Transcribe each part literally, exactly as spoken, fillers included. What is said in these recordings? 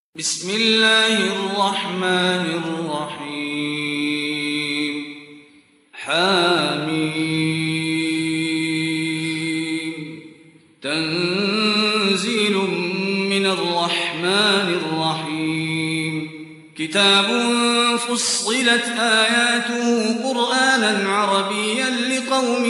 بسم الله الرحمن الرحيم حميم تنزيل من الرحمن الرحيم كتاب فصلت آياته قرآنا عربيا لقوم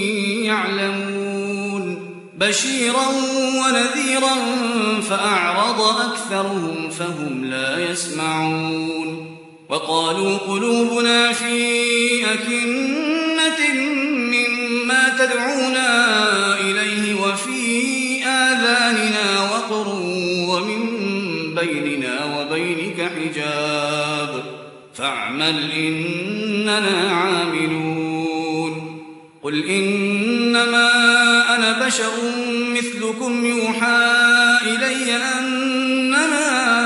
يعلمون بشيرا ونذيرا فأعرض أكثرهم فهم لا يسمعون وقالوا قلوبنا في أكنة مما تدعونا إليه وفي آذاننا وقر ومن بيننا وبينك حجاب فاعمل إننا عاملون قل إنما أنا بشر مثلكم يوحى إلي أنما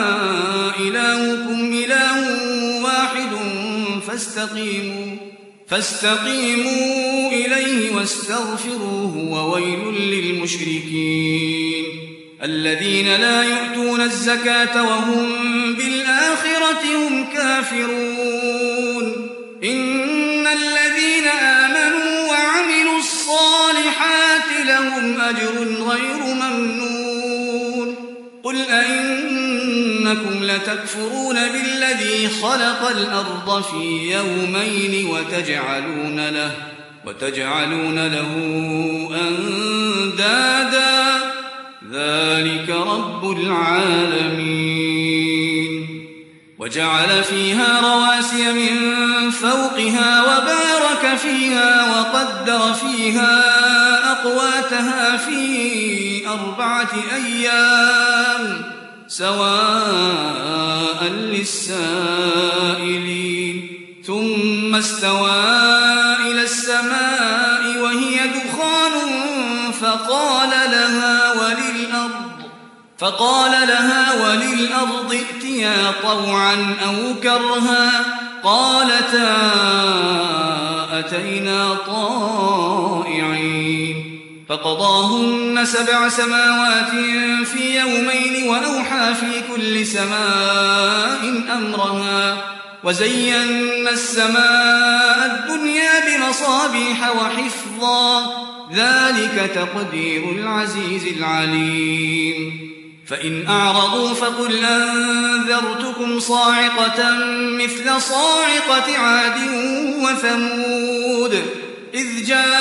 إلهكم إله واحد فاستقيموا فاستقيموا إليه واستغفروه وويل للمشركين الذين لا يؤتون الزكاة وهم بالآخرة هم كافرون إن الذين آمنوا وعملوا الصالحات لهم أجر غير ممنون قل أئنكم لتكفرون بالذي خلق الأرض في يومين وتجعلون له وتجعلون له أندادا ذلك رب العالمين وجعل فيها رواسي من فوقها وبارك فيها وقدر فيها أقواتها في أربعة أيام سواء للسائلين ثم استوى إلى السماء وهي دخان فقال لها وللأرض فقال لها وللأرض ائتيا طوعا أو كرها قالتا أتينا طائعين فقضاهن سبع سماوات في يومين وأوحى في كل سماء أمرها وزينا السماء الدنيا بمصابيح وحفظا ذلك تقدير العزيز العليم فإن أعرضوا فقل أنذرتكم صاعقة مثل صاعقة عاد وثمود إذ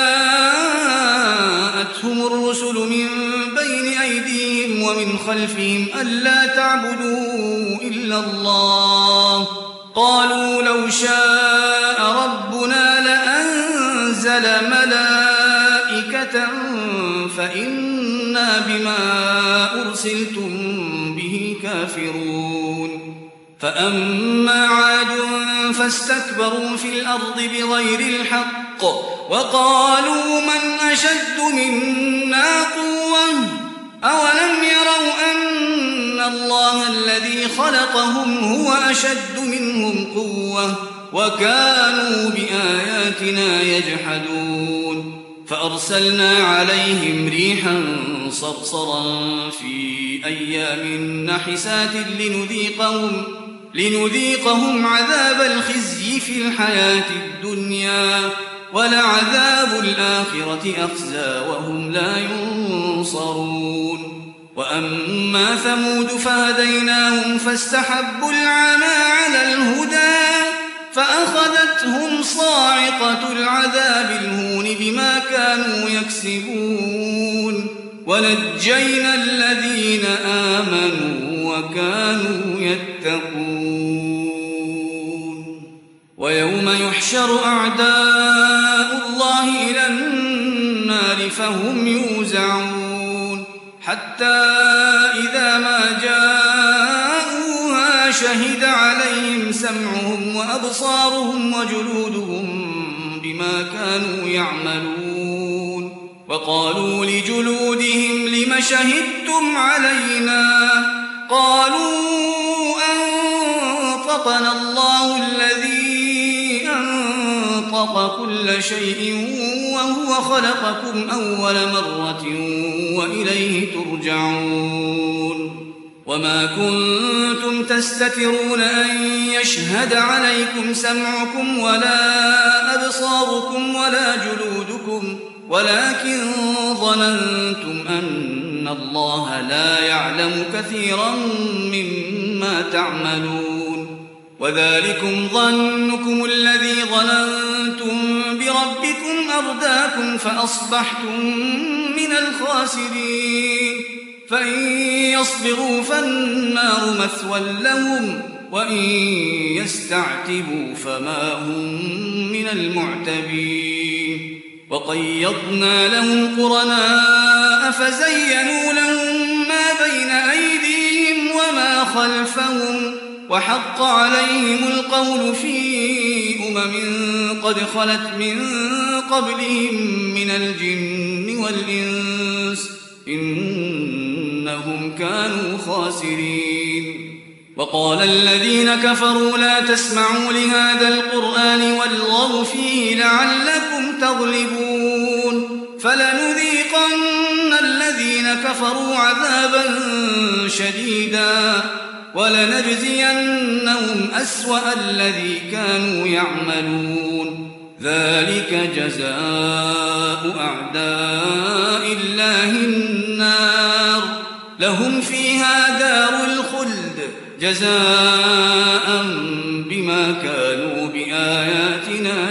جاءتهم الرسل من بين أيديهم ومن خلفهم ألا تعبدوا إلا الله قالوا لو شاء ربنا لأنزل ملائكة فإنا بما أرسلتم به كافرون فأما عاد فاستكبروا في الأرض بغير الحق وقالوا من أشد منا قوة أولم يروا أن الله الذي خلقهم هو أشد منهم قوة وكانوا بآياتنا يجحدون فأرسلنا عليهم ريحا صرصرا في أيام نحسات لنذيقهم, لنذيقهم عذاب الخزي في الحياة الدنيا ولعذاب الآخرة أخزى وهم لا ينصرون وأما ثمود فهديناهم فاستحبوا العمى على الهدى فأخذتهم صاعقة العذاب الهون بما كانوا يكسبون ونجينا الذين آمنوا وكانوا يتقون ويوم يحشر أعداء الله إلى النار فهم يوزعون حتى إذا ما جاءوها شهد عليهم سمعهم وأبصارهم وجلودهم بما كانوا يعملون وقالوا لجلودهم لم شهدتم علينا قالوا أنطقنا الله الذي أنطق كل شيء وهو خلقكم أول مرة وإليه ترجعون وما كنتم تستترون أن يشهد عليكم سمعكم ولا أبصاركم ولا جلودكم ولكن ظننتم أن الله لا يعلم كثيرا مما تعملون وذلكم ظنكم الذي ظننتم بربكم أرداكم فأصبحتم من الخاسرين فإن يصبروا فالنار مثوى لهم وإن يستعتبوا فما هم من المعتبين وقيضنا لهم قرناء فزينوا لهم ما بين أيديهم وما خلفهم وحق عليهم القول في أمم قد خلت من قبلهم من الجن والإنس إنهم كانوا خاسرين وقال الذين كفروا لا تسمعوا لهذا القرآن والغوا فيه لعلكم تغلبون فلنذيقن الذين كفروا عذابا شديدا ولنجزينهم أسوأ الذي كانوا يعملون ذلك جزاء أعداء الله النار لهم فيها دار الخلد جزاء بما كانوا بآياتنا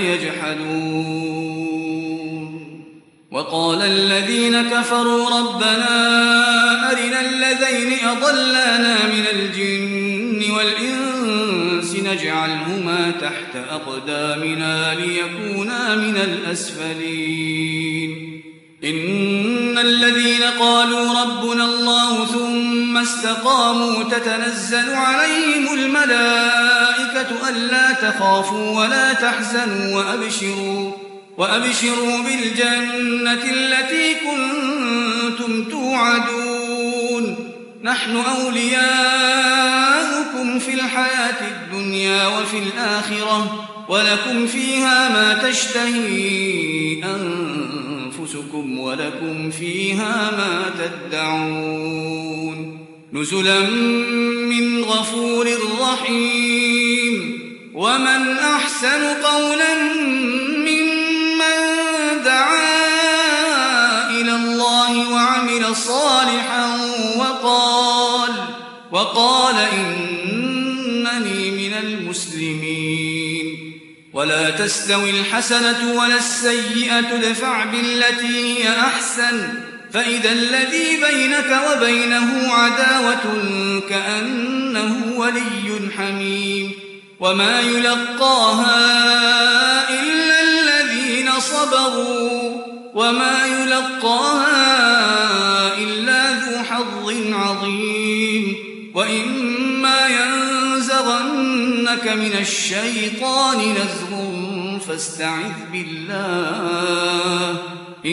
يجحدون وقال الذين كفروا ربنا أرنا الذين أضلانا من الجن والإنس نجعلهما تحت أقدامنا ليكونا من الأسفلين إن الذين قالوا ربنا الله ثم استقاموا تتنزل عليهم الملائكة ألا تخافوا ولا تحزنوا وأبشروا وأبشروا بالجنة التي كنتم توعدون نحن أولياؤكم في الحياة الدنيا وفي الآخرة ولكم فيها ما تشتهي أنفسكم ولكم فيها ما تدعون نزلا من غفور رحيم ومن أحسن قولا ممن دعا إلى الله وعمل صالحا وقال وقال إنني من المسلمين ولا تستوي الحسنة ولا السيئة ادفع بالتي هي أحسن فإذا الذي بينك وبينه عداوة كأنه ولي حميم وما يلقاها إلا الذين صبروا وما يلقاها إلا ذو حظ عظيم وإما ينزغنك من الشيطان نزغ فاستعذ بالله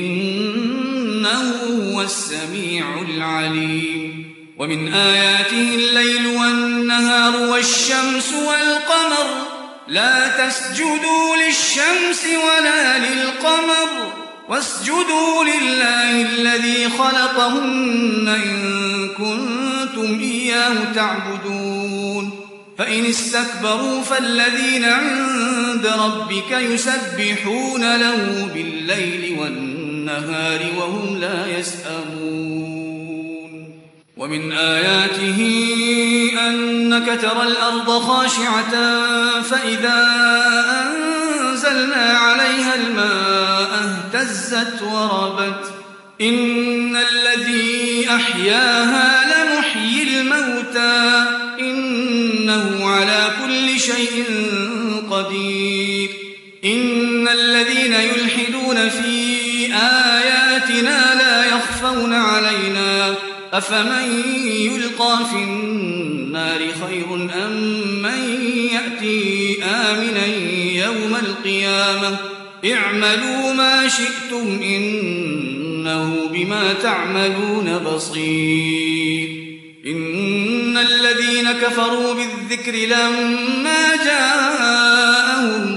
إنه هو السميع العليم ومن آياته الليل والنهار والشمس والقمر لا تسجدوا للشمس ولا للقمر واسجدوا لله الذي خلقهن إن كنتم إياه تعبدون فإن استكبروا فالذين عند ربك يسبحون له بالليل والنهار وهم لا يسأمون ومن آياته أنك ترى الأرض خاشعة فإذا أنزلنا عليها الماء اهتزت وربت إن الذي أحياها لمحيي الموتى إنه على كل شيء قدير إن الذين يلحدون في آياتنا لا يخفون علينا أفمن يلقى في النار خير أم من يأتي آمنا يوم القيامة اعملوا ما شئتم إنه بما تعملون بصير إن الذين كفروا بالذكر لما جاءهم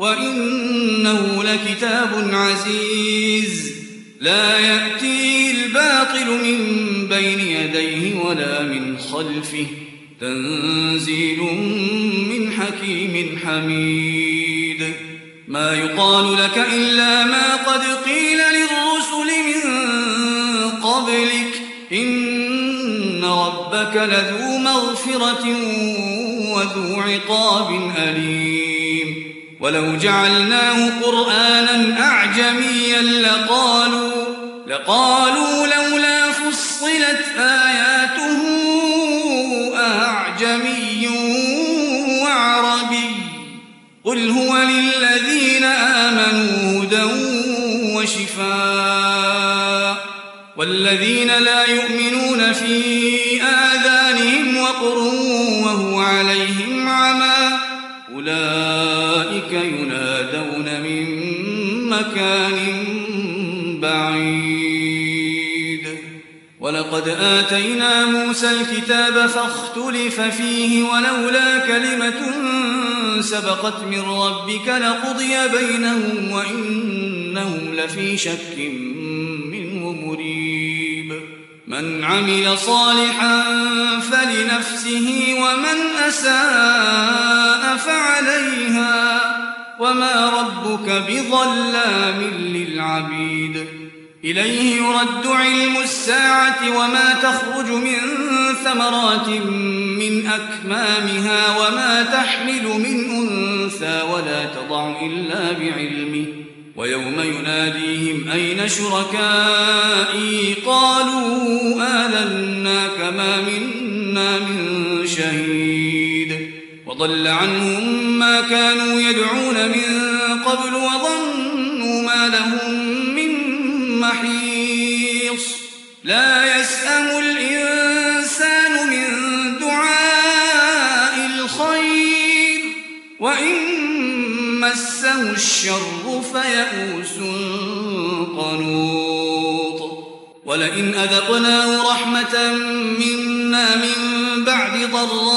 وإنه لكتاب عزيز لا يأتيه الباطل من بين يديه ولا من خلفه تنزيل من حكيم حميد ما يقال لك إلا ما قد قيل للرسل من قبلك إن ربك لذو مغفرة وذو عقاب أليم ولو جعلناه قرآنا أعجميا لقالوا, لقالوا لولا فصلت آياته أعجمي وعربي قل هو للذين آمنوا هدى وشفاء والذين لا يؤمنون في آذانهم وقر وهو عليهم عمى أولئك ينادون من مكان بعيد ولقد آتينا موسى الكتاب فاختلف فيه ولولا كلمة سبقت من ربك لقضي بينهم وإنهم لفي شك منه مريب من عمل صالحا فلنفسه ومن أساء فعليها وما ربك بظلام للعبيد إليه يرد علم الساعة وما تخرج من ثمرات من أكمامها وما تحمل من أنثى ولا تضع إلا بعلمه ويوم يناديهم أين شركائي قالوا آذنا كما منا من شهيد وضل عنهم ما كانوا يدعون من قبل وظنوا ما لهم من محيص لا يسأم الإنسان من دعاء الخير وإن مسه الشر فيئوس قنوط ولئن أذقناه رحمة منا من بعد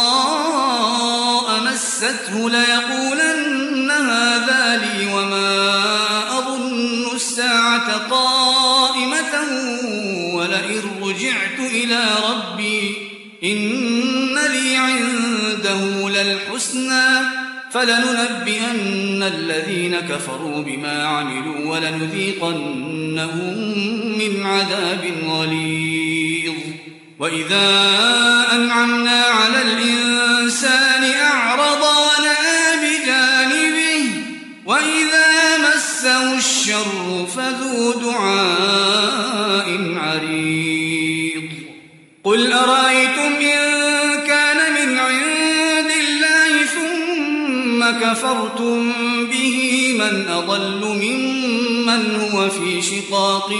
ضراء مسته ليقولن هذا لي وما أظن الساعة قائمة ولئن رجعت إلى ربي إن لي عنده للحسنى فلننبئن الذين كفروا بما عملوا ولنذيقنهم من عذاب غليظ وإذا أنعمنا على الإنسان أعرض ونأى بجانبه وإذا مسه الشر فذو دعاء عريض قل أرأيتم إن كان من عند الله ثم كفرتم به من أضل ممن هو في شقاق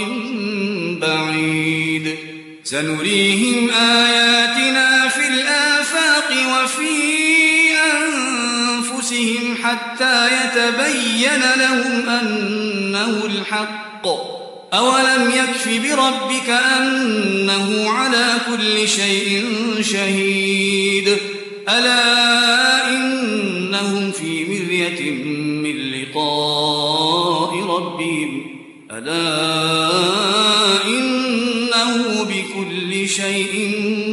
بعيد سنريهم آياتنا في الآفاق وفي أنفسهم حتى يتبين لهم أنه الحق أولم يكف بربك أنه على كل شيء شهيد ألا إنهم في مرية من لقاء ربهم ألا إنه بكل شيء